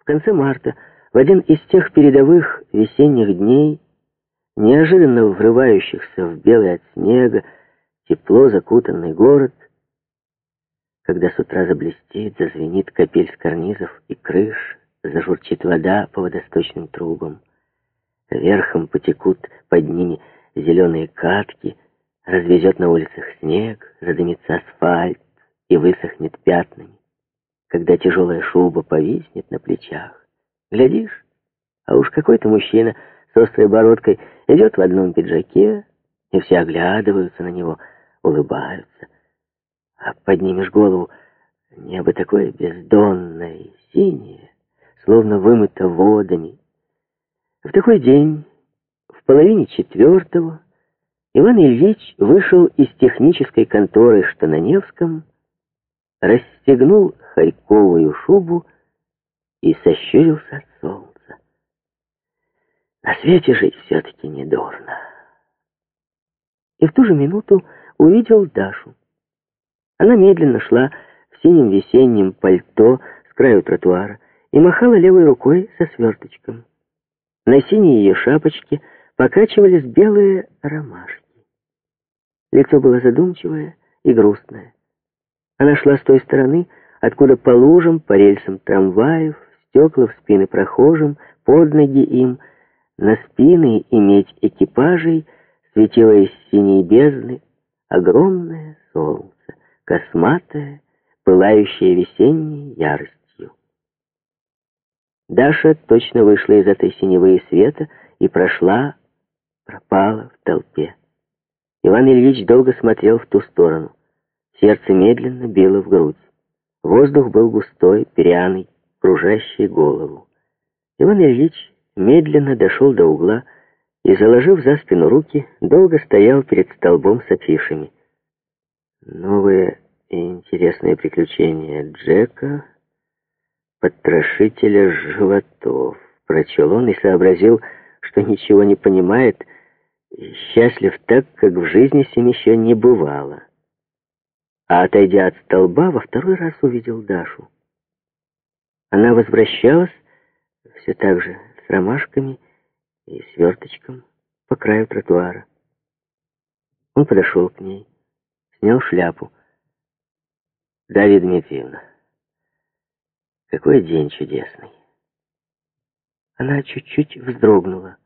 В конце марта, в один из тех передовых весенних дней, неожиданно врывающихся в белый от снега, тепло закутанный город, когда с утра заблестит, зазвенит капель с карнизов и крыш, зажурчит вода по водосточным трубам, верхом потекут под ними зеленые катки, развезет на улицах снег, задымится асфальт и высохнет пятнами, когда тяжелая шуба повиснет на плечах. Глядишь, а уж какой-то мужчина с острой бородкой идет в одном пиджаке, и все оглядываются на него, улыбаются. А поднимешь голову, небо такое бездонное и синее, словно вымыто водами. В такой день, в половине четвертого, Иван Ильич вышел из технической конторы, что на Невском, расстегнул хайковую шубу и сощурился от солнца. На свете жить все-таки недурно. И в ту же минуту увидел Дашу. Она медленно шла в синем весеннем пальто с краю тротуара и махала левой рукой со сверточком. На синей ее шапочке покачивались белые ромашки. Лицо было задумчивое и грустное. Она шла с той стороны, откуда по лужам, по рельсам трамваев, стекла в спины прохожим, под ноги им, на спины и медь экипажей светило из синей бездны огромное солнце, косматое, пылающее весенней яростью. Даша точно вышла из этой синевы света и пропала в толпе. Иван Ильич долго смотрел в ту сторону. Сердце медленно било в грудь. Воздух был густой, пряный, кружащий голову. Иван Ильич медленно дошел до угла и, заложив за спину руки, долго стоял перед столбом с афишами. Новые и интересные приключения Джека, потрошителя животов. Прочел он и сообразил, что ничего не понимает, и счастлив так, как в жизни с ним еще не бывало. А отойдя от столба, во второй раз увидел Дашу. Она возвращалась все так же с ромашками и сверточком по краю тротуара. Он подошел к ней, снял шляпу. «Дарья Дмитриевна, какой день чудесный!» Она чуть-чуть вздрогнула.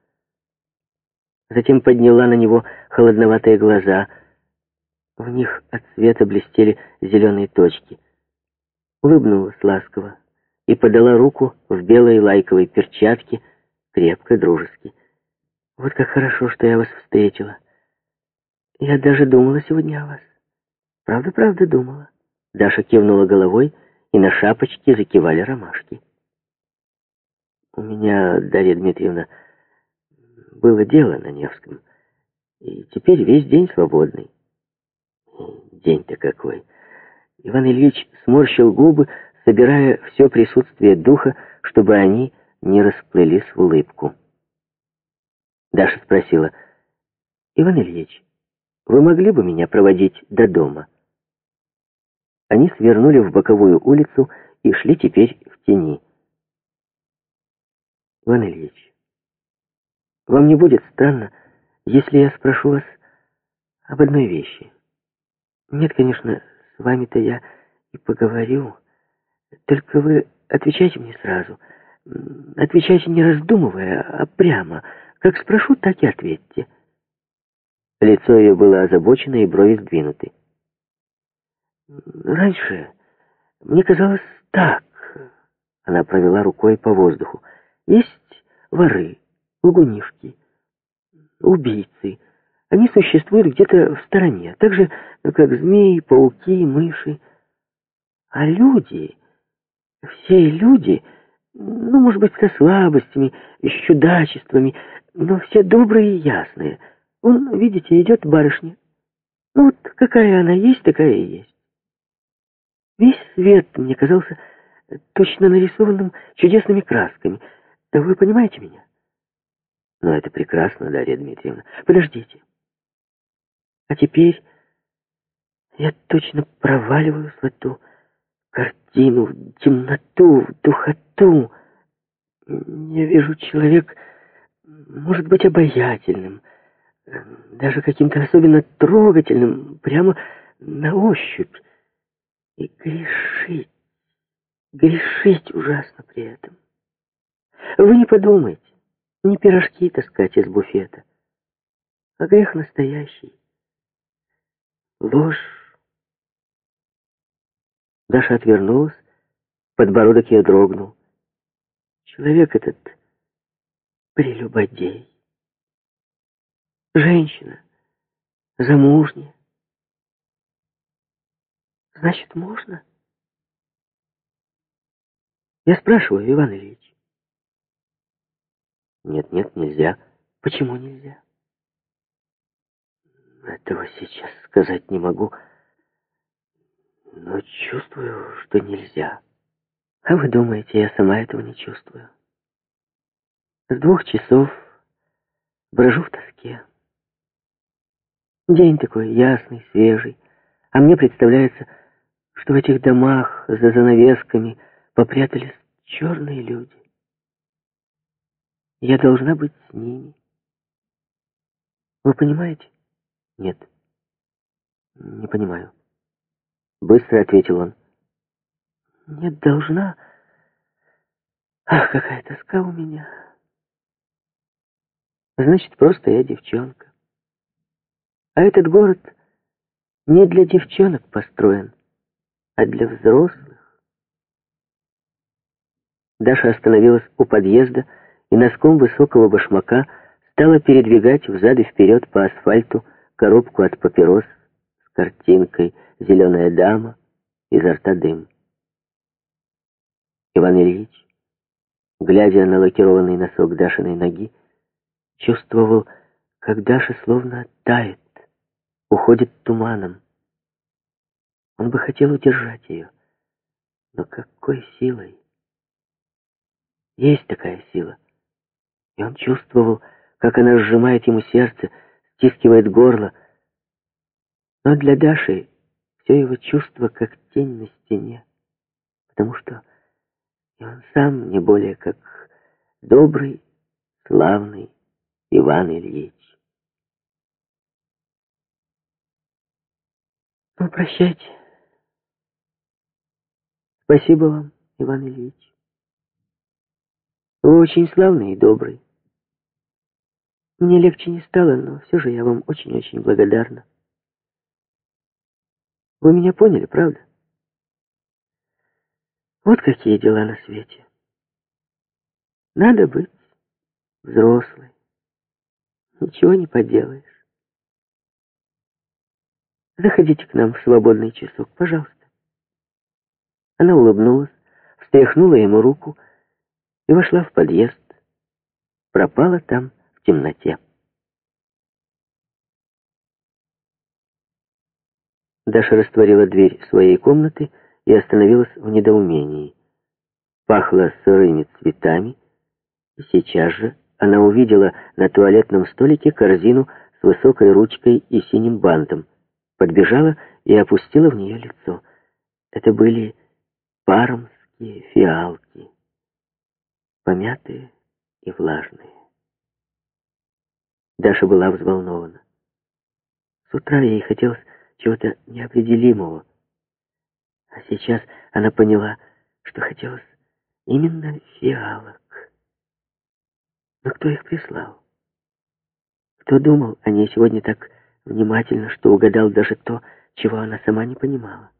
Затем подняла на него холодноватые глаза. В них от света блестели зеленые точки. Улыбнулась ласково и подала руку в белой лайковой перчатке, крепко, дружески. «Вот как хорошо, что я вас встретила. Я даже думала сегодня о вас. Правда думала». Даша кивнула головой, и на шапочке закивали ромашки. «У меня, Дарья Дмитриевна, было дело на Невском, и теперь весь день свободный». День-то какой! Иван Ильич сморщил губы, собирая все присутствие духа, чтобы они не расплылись в улыбку. Даша спросила: «Иван Ильич, вы могли бы меня проводить до дома?» Они свернули в боковую улицу и шли теперь в тени. «Иван Ильич, вам не будет странно, если я спрошу вас об одной вещи? Нет, конечно, с вами-то я и поговорю. Только вы отвечайте мне сразу. Отвечайте не раздумывая, а прямо. Как спрошу, так и ответьте». Лицо ее было озабочено и брови сдвинуты. «Раньше мне казалось так». Она провела рукой по воздуху. «Есть воры, лгунишки, убийцы. Они существуют где-то в стороне, так же, как змеи, пауки, мыши. А люди, все люди, ну, может быть, со слабостями, с чудачествами, но все добрые и ясные. Вон, видите, идет барышня. Ну, вот какая она есть, такая и есть. Весь свет мне казался точно нарисованным чудесными красками. Да вы понимаете меня?» «Но это прекрасно, Дарья Дмитриевна. Подождите. А теперь я точно проваливаюсь в эту картину, в темноту, в духоту. Я вижу, человек может быть обаятельным, даже каким-то особенно трогательным, прямо на ощупь. И грешить ужасно при этом. Вы не подумайте, не пирожки таскать из буфета, а грех настоящий. Ложь. Даша отвернулась, подбородок ее дрогнул. Человек этот прелюбодей. Женщина, замужняя. Значит, можно? Я спрашиваю, Иван Ильич. Нет, нельзя. Почему нельзя? Этого сейчас сказать не могу, но чувствую, что нельзя. А вы думаете, я сама этого не чувствую? С 2 часов брожу в тоске. День такой ясный, свежий, а мне представляется, что в этих домах за занавесками попрятались черные люди. Я должна быть с ними. Вы понимаете? Нет, не понимаю. Быстро ответил он. Нет, должна. Ах, какая тоска у меня. Значит, просто я девчонка. А этот город не для девчонок построен, а для взрослых. Даша остановилась у подъезда и носком высокого башмака стала передвигать взад и вперед по асфальту коробку от папирос с картинкой «Зеленая дама», изо рта дым. Иван Ильич, глядя на лакированный носок Дашиной ноги, чувствовал, как Даша словно тает, уходит туманом. Он бы хотел удержать ее, но какой силой? Есть такая сила. И он чувствовал, как она сжимает ему сердце, стискивает горло. Но для Даши все его чувство как тень на стене, потому что и он сам не более как добрый, славный Иван Ильич. Ну, прощайте. Спасибо вам, Иван Ильич. Вы очень славный и добрый. Мне легче не стало, но все же я вам очень-очень благодарна. Вы меня поняли, правда? Вот какие дела на свете. Надо быть взрослой. Ничего не поделаешь. Заходите к нам в свободный часок, пожалуйста. Она улыбнулась, встряхнула ему руку и вошла в подъезд. Пропала там в темноте. Даша растворила дверь своей комнаты и остановилась в недоумении. Пахло сырыми цветами, и сейчас же она увидела на туалетном столике корзину с высокой ручкой и синим бантом. Подбежала и опустила в нее лицо. Это были пармские фиалки, помятые и влажные. Даша была взволнована. С утра ей хотелось чего-то неопределимого, а сейчас она поняла, что хотелось именно фиалок. Но кто их прислал? Кто думал о ней сегодня так внимательно, что угадал даже то, чего она сама не понимала?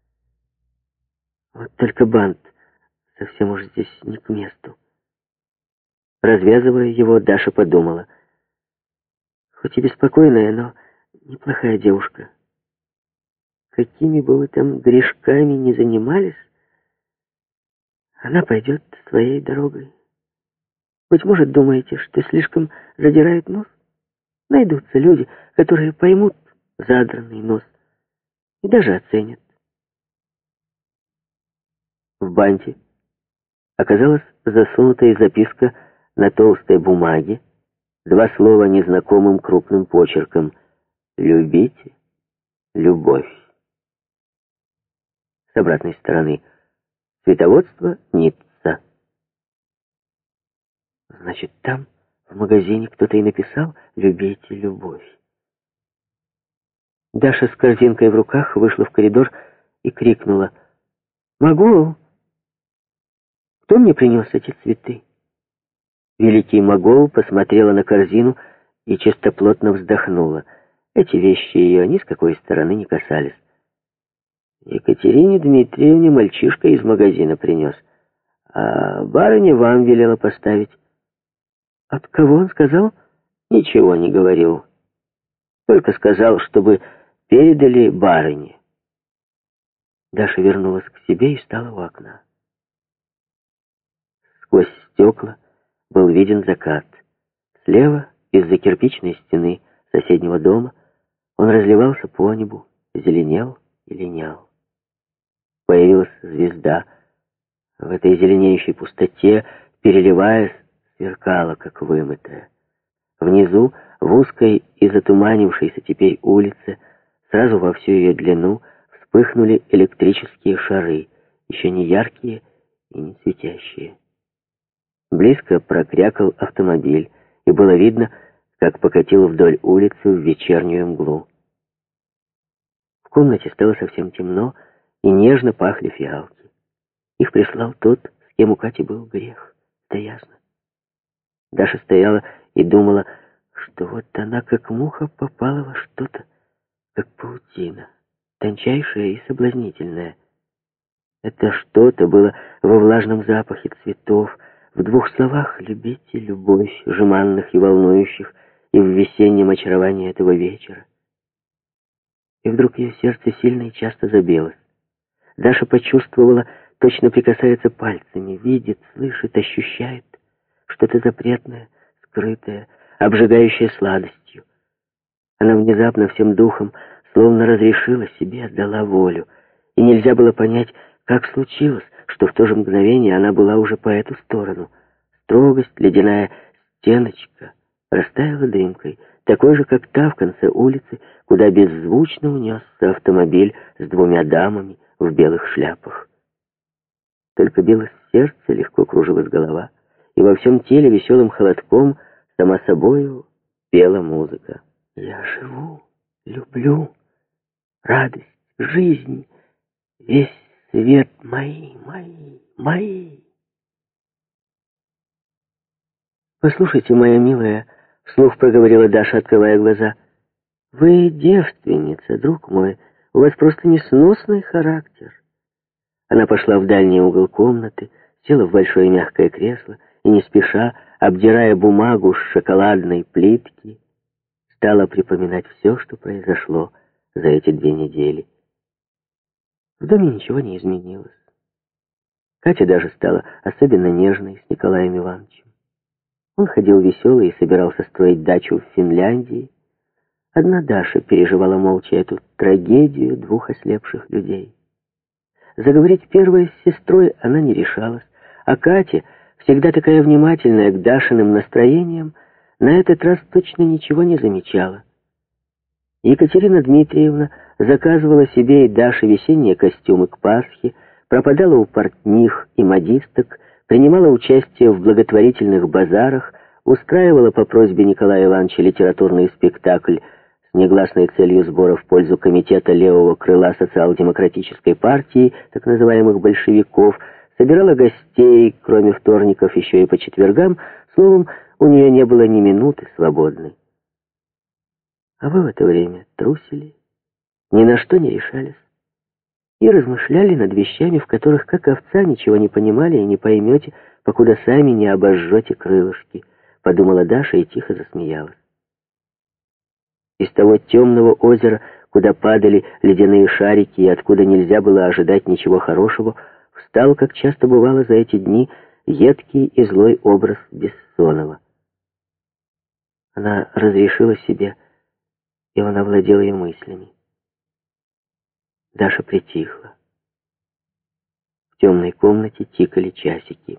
Вот только бант совсем уж здесь не к месту. Развязывая его, Даша подумала. Хоть и беспокойная, но неплохая девушка. Какими бы вы там грешками ни занимались, она пойдет своей дорогой. Быть может, думаете, что слишком задирает нос? Найдутся люди, которые поймут задранный нос и даже оценят. В банте оказалась засунутая записка на толстой бумаге, 2 слова незнакомым крупным почерком: «Любите, любовь». С обратной стороны: «Цветоводство Ницца». Значит, там, в магазине, кто-то и написал «Любите любовь». Даша с корзинкой в руках вышла в коридор и крикнула: «Могол! Кто мне принес эти цветы?» Великий Могол посмотрела на корзину и чистоплотно вздохнула. Эти вещи ее ни с какой стороны не касались. «Екатерине Дмитриевне мальчишка из магазина принес, а барыня вам велела поставить». «От кого он сказал?» «Ничего не говорил. Только сказал, чтобы передали барыне». Даша вернулась к себе и встала у окна. Сквозь стекла был виден закат. Слева, из-за кирпичной стены соседнего дома, он разливался по небу, зеленел и линял. Появилась звезда. В этой зеленеющей пустоте, переливаясь, сверкала, как вымытая. Внизу, в узкой и затуманившейся теперь улице, сразу во всю ее длину, вспыхнули электрические шары, еще не яркие и не светящие. Близко прокрякал автомобиль, и было видно, как покатил вдоль улицы в вечернюю мглу. В комнате стало совсем темно, и нежно пахли фиалки. Их прислал тот, с кем у Кати был грех. Это ясно. Даша стояла и думала, что вот она, как муха, попала во что-то, как паутина, тончайшее и соблазнительное. Это что-то было во влажном запахе цветов, в двух словах «любите любовь», жеманных и волнующих, и в весеннем очаровании этого вечера. И вдруг ее сердце сильно и часто забилось. Даша почувствовала, точно прикасается пальцами, видит, слышит, ощущает что-то запретное, скрытое, обжигающее сладостью. Она внезапно всем духом словно разрешила себе, отдала волю, и нельзя было понять, как случилось, что в то же мгновение она была уже по эту сторону. Строгость, ледяная стеночка растаяла дымкой, такой же, как та в конце улицы, куда беззвучно унесся автомобиль с двумя дамами в белых шляпах. Только билось сердце, легко кружилась голова, и во всем теле веселым холодком сама собою пела музыка. «Я живу, люблю, радость, жизнь, весь свет мои, мои, мои». «Послушайте, моя милая», — вслух проговорила Даша, открывая глаза, — «вы девственница, друг мой, у вас просто несносный характер». Она пошла в дальний угол комнаты, села в большое мягкое кресло и, не спеша, обдирая бумагу с шоколадной плитки, стала припоминать все, что произошло за эти 2 недели. В доме ничего не изменилось. Катя даже стала особенно нежной с Николаем Ивановичем. Он ходил веселый и собирался строить дачу в Финляндии. Одна Даша переживала молча эту трагедию 2 ослепших людей. Заговорить первой с сестрой она не решалась, а Катя, всегда такая внимательная к Дашиным настроениям, на этот раз точно ничего не замечала. Екатерина Дмитриевна заказывала себе и Даше весенние костюмы к Пасхе, пропадала у портних и модисток, принимала участие в благотворительных базарах, устраивала по просьбе Николая Ивановича литературный спектакль с негласной целью сбора в пользу комитета левого крыла социал-демократической партии, так называемых большевиков, собирала гостей, кроме вторников, еще и по четвергам. Словом, у нее не было ни минуты свободной. А вы в это время трусили, ни на что не решались и размышляли над вещами, в которых, как овца, ничего не понимали и не поймете, покуда сами не обожжете крылышки, подумала Даша и тихо засмеялась. Из того темного озера, куда падали ледяные шарики и откуда нельзя было ожидать ничего хорошего, встал, как часто бывало за эти дни, едкий и злой образ Бессонова. Она разрешила себе, и он овладел ее мыслями. Даша притихла. В темной комнате тикали часики.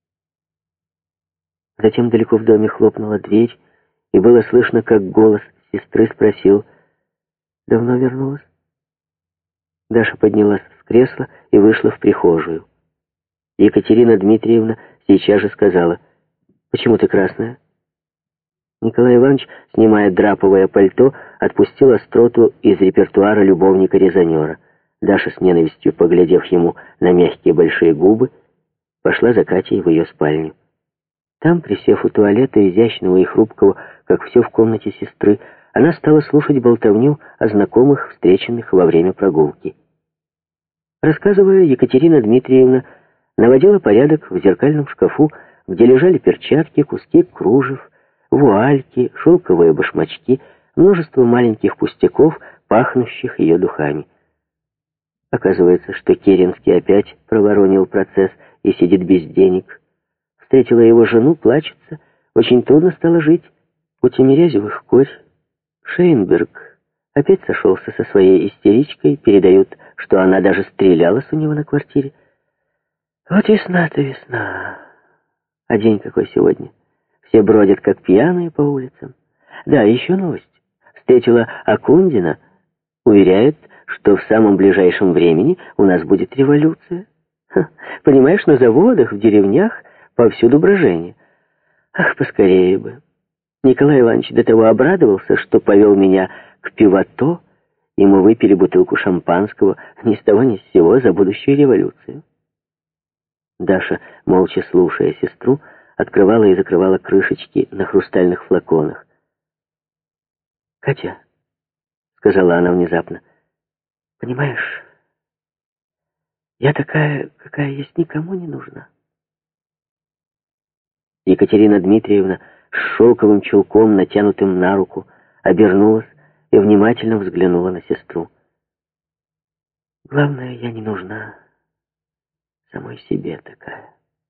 Затем далеко в доме хлопнула дверь, и было слышно, как голос сестры спросил: «Давно вернулась?» Даша поднялась с кресла и вышла в прихожую. Екатерина Дмитриевна сейчас же сказала: Почему ты красная?» Николай Иванович, снимая драповое пальто, отпустил остроту из репертуара любовника-резонера. Даша, с ненавистью поглядев ему на мягкие большие губы, пошла за Катей в ее спальню. Там, присев у туалета, изящного и хрупкого, как все в комнате сестры, она стала слушать болтовню о знакомых, встреченных во время прогулки. Рассказывая, Екатерина Дмитриевна наводила порядок в зеркальном шкафу, где лежали перчатки, куски кружев, вуальки, шелковые башмачки, множество маленьких пустяков, пахнущих ее духами. Оказывается, что Керенский опять проворонил процесс и сидит без денег. Встретила его жену, плачется, очень трудно стало жить. У Тимирязевых корь. Шейнберг опять сошелся со своей истеричкой, передают, что она даже стрелялась у него на квартире. Вот весна-то весна. А день какой сегодня? Все бродят, как пьяные, по улицам. Да, еще новость. Встретила Акундина. Уверяет, что в самом ближайшем времени у нас будет революция. Ха, понимаешь, на заводах, в деревнях повсюду брожение. Ах, поскорее бы. Николай Иванович до того обрадовался, что повел меня к пивото, и мы выпили бутылку шампанского ни с того ни с сего за будущую революцию. Даша, молча слушая сестру, открывала и закрывала крышечки на хрустальных флаконах. «Катя», — сказала она внезапно, — «понимаешь, я такая, какая есть, никому не нужна». Екатерина Дмитриевна с шелковым чулком, натянутым на руку, обернулась и внимательно взглянула на сестру. «Главное, я не нужна самой себе такая.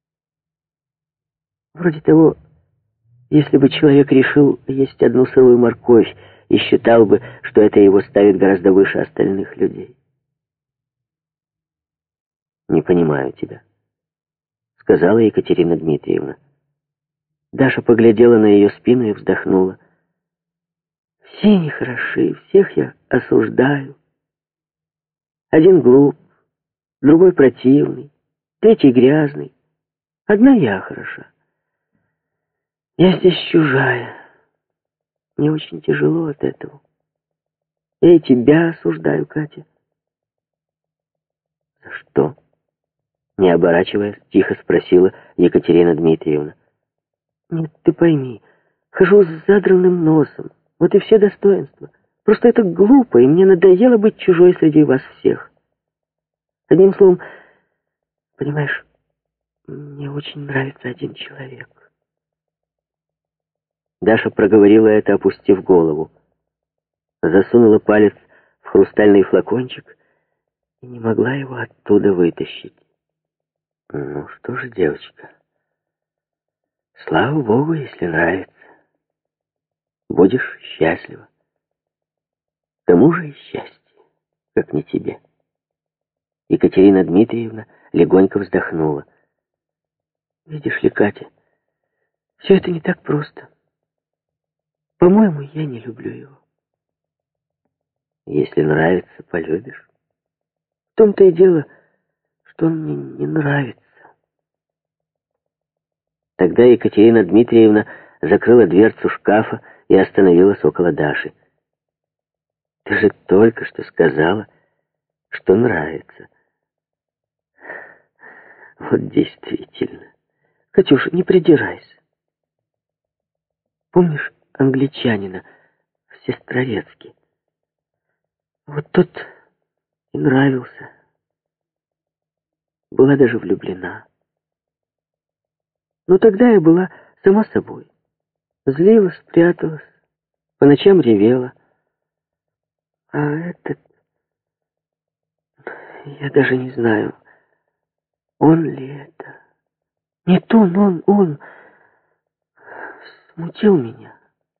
Вроде того, если бы человек решил есть одну сырую морковь и считал бы, что это его ставит гораздо выше остальных людей». «Не понимаю тебя», — сказала Екатерина Дмитриевна. Даша поглядела на ее спину и вздохнула. «Все нехороши, всех я осуждаю. Один глуп, другой противный, третий грязный. Одна я хороша. Я здесь чужая. Мне очень тяжело от этого. Я и тебя осуждаю, Катя». «За что?» — не оборачиваясь, тихо спросила Екатерина Дмитриевна. «Нет, ты пойми, хожу с задранным носом. Вот и все достоинства. Просто это глупо, и мне надоело быть чужой среди вас всех. Одним словом, понимаешь, мне очень нравится один человек». Даша проговорила это, опустив голову. Засунула палец в хрустальный флакончик и не могла его оттуда вытащить. «Ну что же, девочка, слава Богу, если нравится. Будешь счастлива. Кому же и счастье, как не тебе?» Екатерина Дмитриевна легонько вздохнула. «Видишь ли, Катя, все это не так просто. По-моему, я не люблю его». «Если нравится, полюбишь». «В том-то и дело, что он мне не нравится». Тогда Екатерина Дмитриевна закрыла дверцу шкафа и остановилась около Даши. «Ты же только что сказала, что нравится». «Вот действительно. Катюша, не придирайся. Помнишь англичанина в Сестрорецке? Вот тот и нравился. Была даже влюблена. Но тогда я была сама собой. Злилась, пряталась, по ночам ревела. А этот... Я даже не знаю, он ли это. Нет, он смутил меня.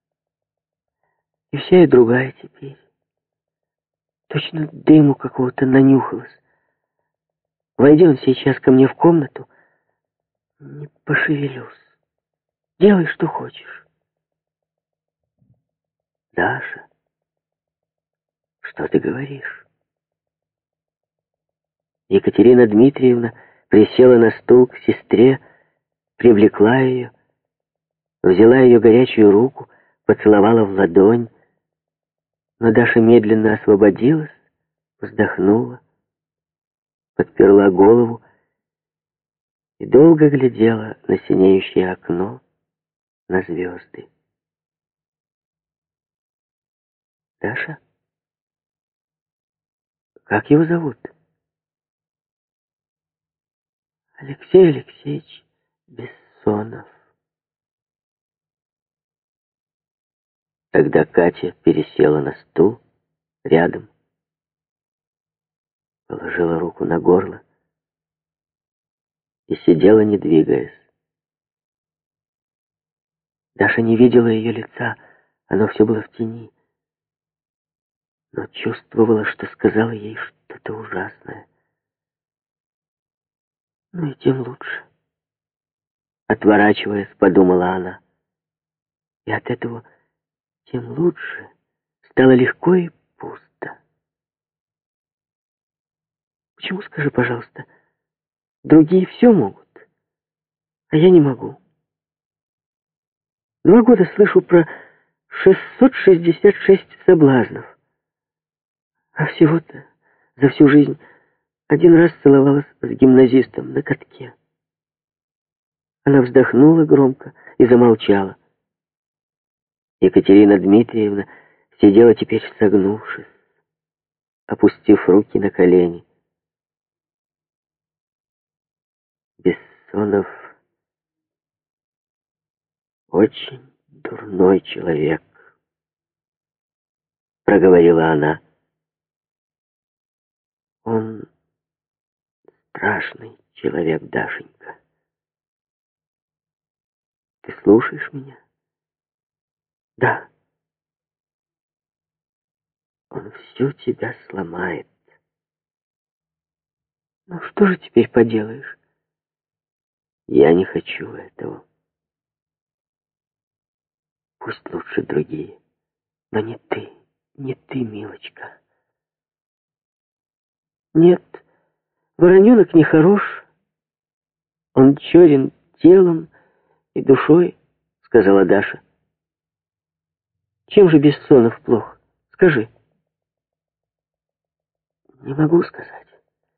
И вся я другая теперь. Точно дыму какого-то нанюхалась. Войди он сейчас ко мне в комнату, не пошевелюсь. Делай, что хочешь». «Даша, что ты говоришь?» Екатерина Дмитриевна присела на стул к сестре, привлекла ее взяла ее горячую руку, поцеловала в ладонь, но Даша медленно освободилась, вздохнула, подперла голову и долго глядела на синеющее окно, на звезды. Даша? Как его зовут? Алексей Алексеевич Бессонов. Тогда Катя пересела на стул рядом, положила руку на горло и сидела, не двигаясь. Даша не видела ее лица, оно все было в тени, но чувствовала, что сказала ей что-то ужасное. Ну и тем лучше. Отворачиваясь, подумала она. И от этого тем лучше стало легко и пусто. Почему, скажи, пожалуйста, другие все могут, а я не могу? 2 года слышу про 666 соблазнов. А всего-то за всю жизнь 1 раз целовалась с гимназистом на катке. Она вздохнула громко и замолчала. Екатерина Дмитриевна сидела теперь согнувшись, опустив руки на колени. Бессонов очень дурной человек, проговорила она. Он страшный человек, Дашенька. Ты слушаешь меня? Да. Он всю тебя сломает. Ну что же теперь поделаешь? Я не хочу этого. Пусть лучше другие. Но не ты, милочка. Нет, Вороненок нехорош. Он черен телом и душой, сказала Даша. Чем же Бессонов плох? Скажи. Не могу сказать.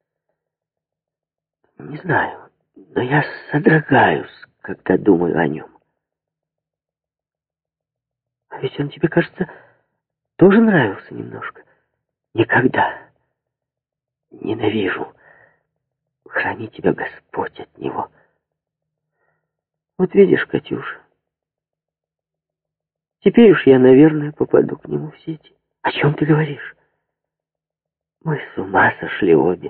Не знаю, но я содрогаюсь, когда думаю о нем. А ведь он тебе, кажется, тоже нравился немножко. Никогда. Ненавижу. Храни тебя Господь от него. Вот видишь, Катюша, теперь уж я, наверное, попаду к нему в сети. О чем ты говоришь? Мы с ума сошли обе.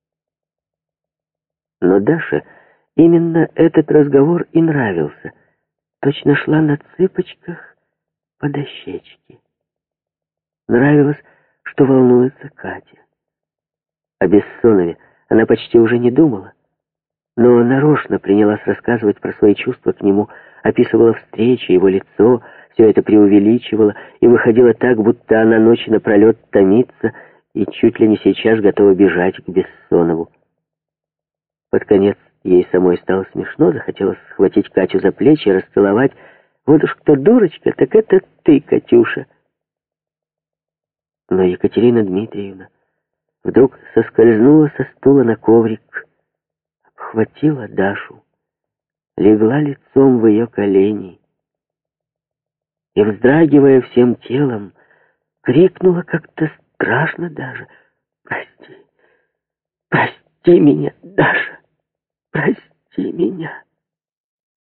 Но Даше именно этот разговор и нравился. Точно шла на цыпочках по дощечке. Нравилось, что волнуется Катя. О Бессонове она почти уже не думала, но нарочно принялась рассказывать про свои чувства к нему, описывала встречи, его лицо, все это преувеличивала, и выходила так, будто она ночь напролет томится и чуть ли не сейчас готова бежать к Бессонову. Под конец ей самой стало смешно, захотелось схватить Катю за плечи и расцеловать. Вот уж кто дурочка, так это ты, Катюша. Но Екатерина Дмитриевна вдруг соскользнула со стула на коврик, обхватила Дашу, легла лицом в ее колени и, вздрагивая всем телом, крикнула как-то страшно даже: «Прости, прости меня, Даша, прости меня».